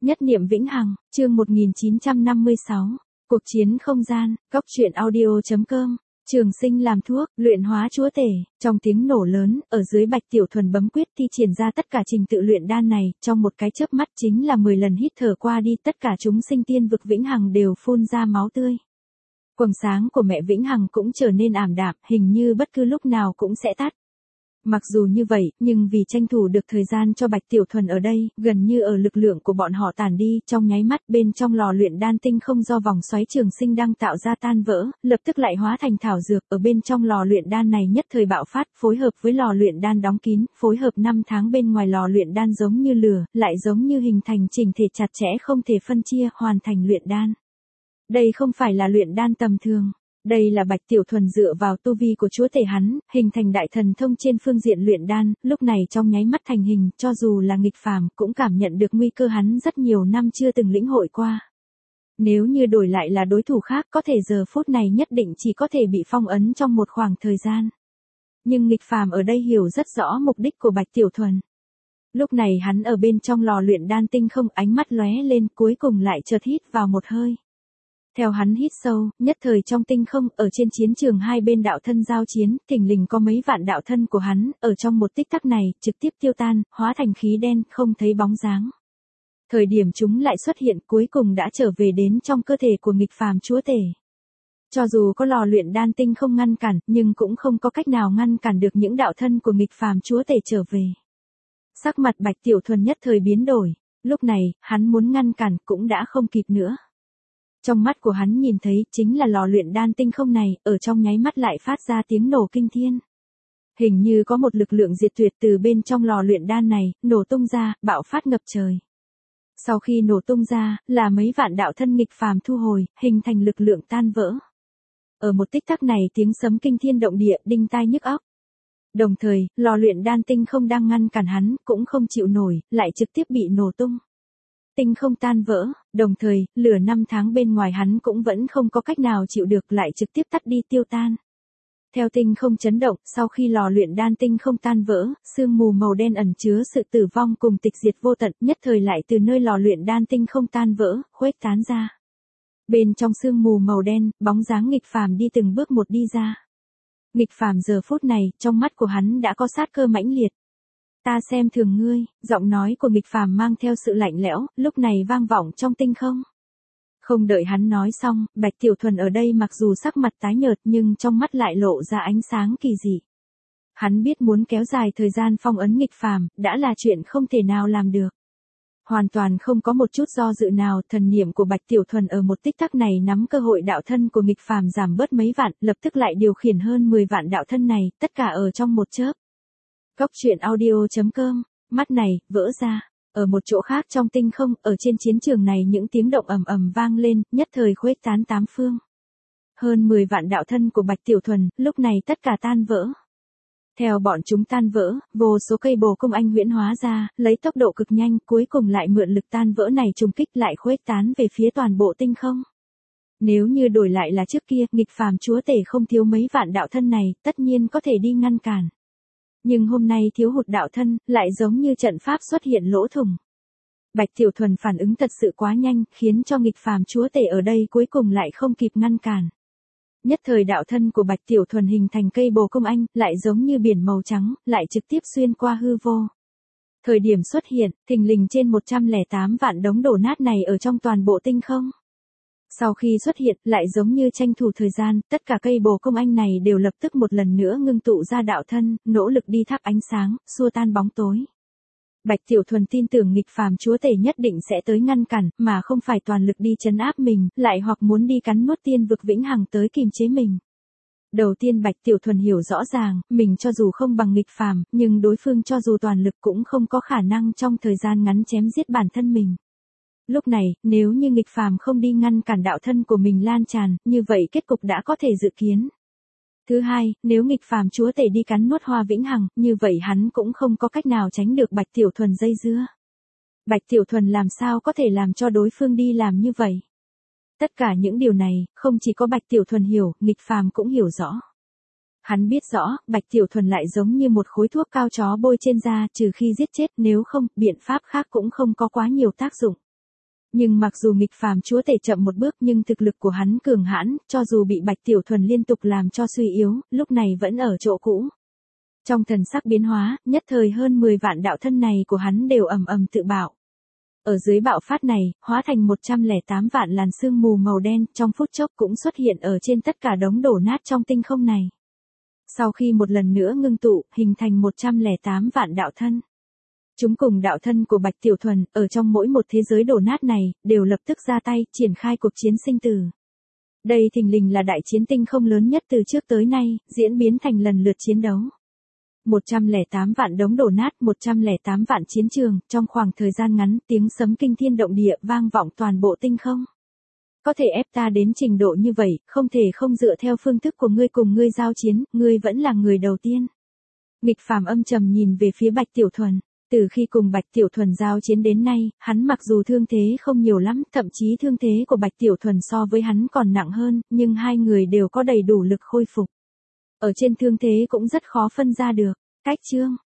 Nhất niệm vĩnh hằng, chương 1956. Cuộc chiến không gian, góc truyện audio.com. Trường sinh làm thuốc, luyện hóa chúa tể, trong tiếng nổ lớn, ở dưới Bạch Tiểu Thuần bấm quyết thi triển ra tất cả trình tự luyện đan này, trong một cái chớp mắt chính là 10 lần hít thở qua đi, tất cả chúng sinh tiên vực vĩnh hằng đều phun ra máu tươi. Quầng sáng của mẹ vĩnh hằng cũng trở nên ảm đạm, hình như bất cứ lúc nào cũng sẽ tắt. Mặc dù như vậy, nhưng vì tranh thủ được thời gian cho Bạch Tiểu Thuần ở đây, gần như ở lực lượng của bọn họ tàn đi, trong nháy mắt bên trong lò luyện đan tinh không do vòng xoáy trường sinh đang tạo ra tan vỡ, lập tức lại hóa thành thảo dược, ở bên trong lò luyện đan này nhất thời bạo phát, phối hợp với lò luyện đan đóng kín, phối hợp 5 tháng bên ngoài lò luyện đan giống như lửa, lại giống như hình thành chỉnh thể chặt chẽ không thể phân chia, hoàn thành luyện đan. Đây không phải là luyện đan tầm thường. Đây là Bạch Tiểu Thuần dựa vào tu vi của chúa tể hắn, hình thành đại thần thông trên phương diện luyện đan, lúc này trong nháy mắt thành hình, cho dù là nghịch phàm, cũng cảm nhận được nguy cơ hắn rất nhiều năm chưa từng lĩnh hội qua. Nếu như đổi lại là đối thủ khác, có thể giờ phút này nhất định chỉ có thể bị phong ấn trong một khoảng thời gian. Nhưng nghịch phàm ở đây hiểu rất rõ mục đích của Bạch Tiểu Thuần. Lúc này hắn ở bên trong lò luyện đan tinh không, ánh mắt lóe lên, cuối cùng lại chợt hít vào một hơi. Theo hắn hít sâu, nhất thời trong tinh không, ở trên chiến trường hai bên đạo thân giao chiến, thình lình có mấy vạn đạo thân của hắn, ở trong một tích tắc này, trực tiếp tiêu tan, hóa thành khí đen, không thấy bóng dáng. Thời điểm chúng lại xuất hiện, cuối cùng đã trở về đến trong cơ thể của nghịch phàm chúa tể. Cho dù có lò luyện đan tinh không ngăn cản, nhưng cũng không có cách nào ngăn cản được những đạo thân của nghịch phàm chúa tể trở về. Sắc mặt Bạch Tiểu Thuần nhất thời biến đổi, lúc này, hắn muốn ngăn cản cũng đã không kịp nữa. Trong mắt của hắn nhìn thấy chính là lò luyện đan tinh không này, ở trong nháy mắt lại phát ra tiếng nổ kinh thiên. Hình như có một lực lượng diệt tuyệt từ bên trong lò luyện đan này, nổ tung ra, bạo phát ngập trời. Sau khi nổ tung ra, là mấy vạn đạo thân nghịch phàm thu hồi, hình thành lực lượng tan vỡ. Ở một tích tắc này tiếng sấm kinh thiên động địa, đinh tai nhức óc. Đồng thời, lò luyện đan tinh không đang ngăn cản hắn, cũng không chịu nổi, lại trực tiếp bị nổ tung. Tinh không tan vỡ, đồng thời, lửa 5 tháng bên ngoài hắn cũng vẫn không có cách nào chịu được, lại trực tiếp tắt đi tiêu tan. Theo tinh không chấn động, sau khi lò luyện đan tinh không tan vỡ, sương mù màu đen ẩn chứa sự tử vong cùng tịch diệt vô tận, nhất thời lại từ nơi lò luyện đan tinh không tan vỡ, khuếch tán ra. Bên trong sương mù màu đen, bóng dáng nghịch phàm đi từng bước một đi ra. Nghịch phàm giờ phút này, trong mắt của hắn đã có sát cơ mãnh liệt. Ta xem thường ngươi, giọng nói của nghịch phàm mang theo sự lạnh lẽo, lúc này vang vọng trong tinh không. Không đợi hắn nói xong, Bạch Tiểu Thuần ở đây mặc dù sắc mặt tái nhợt nhưng trong mắt lại lộ ra ánh sáng kỳ dị. Hắn biết muốn kéo dài thời gian phong ấn nghịch phàm, đã là chuyện không thể nào làm được. Hoàn toàn không có một chút do dự nào, thần niệm của Bạch Tiểu Thuần ở một tích tắc này nắm cơ hội đạo thân của nghịch phàm giảm bớt mấy vạn, lập tức lại điều khiển hơn 10 vạn đạo thân này, tất cả ở trong một chớp. Góc truyện audio.com, mắt này, vỡ ra. Ở một chỗ khác trong tinh không, ở trên chiến trường này những tiếng động ầm ầm vang lên, nhất thời khuếch tán tám phương. Hơn 10 vạn đạo thân của Bạch Tiểu Thuần, lúc này tất cả tan vỡ. Theo bọn chúng tan vỡ, vô số cây bồ công anh huyễn hóa ra, lấy tốc độ cực nhanh, cuối cùng lại mượn lực tan vỡ này trùng kích lại khuếch tán về phía toàn bộ tinh không. Nếu như đổi lại là trước kia, nghịch phàm chúa tể không thiếu mấy vạn đạo thân này, tất nhiên có thể đi ngăn cản. Nhưng hôm nay thiếu hụt đạo thân, lại giống như trận pháp xuất hiện lỗ thủng. Bạch Tiểu Thuần phản ứng thật sự quá nhanh, khiến cho nghịch phàm chúa tể ở đây cuối cùng lại không kịp ngăn cản. Nhất thời đạo thân của Bạch Tiểu Thuần hình thành cây bồ công anh, lại giống như biển màu trắng, lại trực tiếp xuyên qua hư vô. Thời điểm xuất hiện, thình lình trên 108 vạn đống đổ nát này ở trong toàn bộ tinh không. Sau khi xuất hiện, lại giống như tranh thủ thời gian, tất cả cây bồ công anh này đều lập tức một lần nữa ngưng tụ ra đạo thân, nỗ lực đi thắp ánh sáng, xua tan bóng tối. Bạch Tiểu Thuần tin tưởng nghịch phàm chúa tể nhất định sẽ tới ngăn cản, mà không phải toàn lực đi trấn áp mình, lại hoặc muốn đi cắn nuốt tiên vực vĩnh hằng tới kiềm chế mình. Đầu tiên Bạch Tiểu Thuần hiểu rõ ràng, mình cho dù không bằng nghịch phàm, nhưng đối phương cho dù toàn lực cũng không có khả năng trong thời gian ngắn chém giết bản thân mình. Lúc này, nếu như nghịch phàm không đi ngăn cản đạo thân của mình lan tràn, như vậy kết cục đã có thể dự kiến. Thứ hai, nếu nghịch phàm chúa tể đi cắn nuốt hoa vĩnh hằng, như vậy hắn cũng không có cách nào tránh được Bạch Tiểu Thuần dây dưa. Bạch Tiểu Thuần làm sao có thể làm cho đối phương đi làm như vậy? Tất cả những điều này, không chỉ có Bạch Tiểu Thuần hiểu, nghịch phàm cũng hiểu rõ. Hắn biết rõ, Bạch Tiểu Thuần lại giống như một khối thuốc cao chó bôi trên da, trừ khi giết chết, nếu không, biện pháp khác cũng không có quá nhiều tác dụng. Nhưng mặc dù nghịch phàm chúa tể chậm một bước nhưng thực lực của hắn cường hãn, cho dù bị Bạch Tiểu Thuần liên tục làm cho suy yếu, lúc này vẫn ở chỗ cũ. Trong thần sắc biến hóa, nhất thời hơn 10 vạn đạo thân này của hắn đều ầm ầm tự bạo. Ở dưới bạo phát này, hóa thành 108 vạn làn sương mù màu đen, trong phút chốc cũng xuất hiện ở trên tất cả đống đổ nát trong tinh không này. Sau khi một lần nữa ngưng tụ, hình thành 108 vạn đạo thân. Chúng cùng đạo thân của Bạch Tiểu Thuần, ở trong mỗi một thế giới đổ nát này, đều lập tức ra tay, triển khai cuộc chiến sinh tử. Đây thình lình là đại chiến tinh không lớn nhất từ trước tới nay, diễn biến thành lần lượt chiến đấu. 108 vạn đống đổ nát, 108 vạn chiến trường, trong khoảng thời gian ngắn, tiếng sấm kinh thiên động địa vang vọng toàn bộ tinh không. Có thể ép ta đến trình độ như vậy, không thể không dựa theo phương thức của ngươi cùng ngươi giao chiến, ngươi vẫn là người đầu tiên. Nghịch phàm âm trầm nhìn về phía Bạch Tiểu Thuần. Từ khi cùng Bạch Tiểu Thuần giao chiến đến nay, hắn mặc dù thương thế không nhiều lắm, thậm chí thương thế của Bạch Tiểu Thuần so với hắn còn nặng hơn, nhưng hai người đều có đầy đủ lực khôi phục. Ở trên thương thế cũng rất khó phân ra được. Cách chương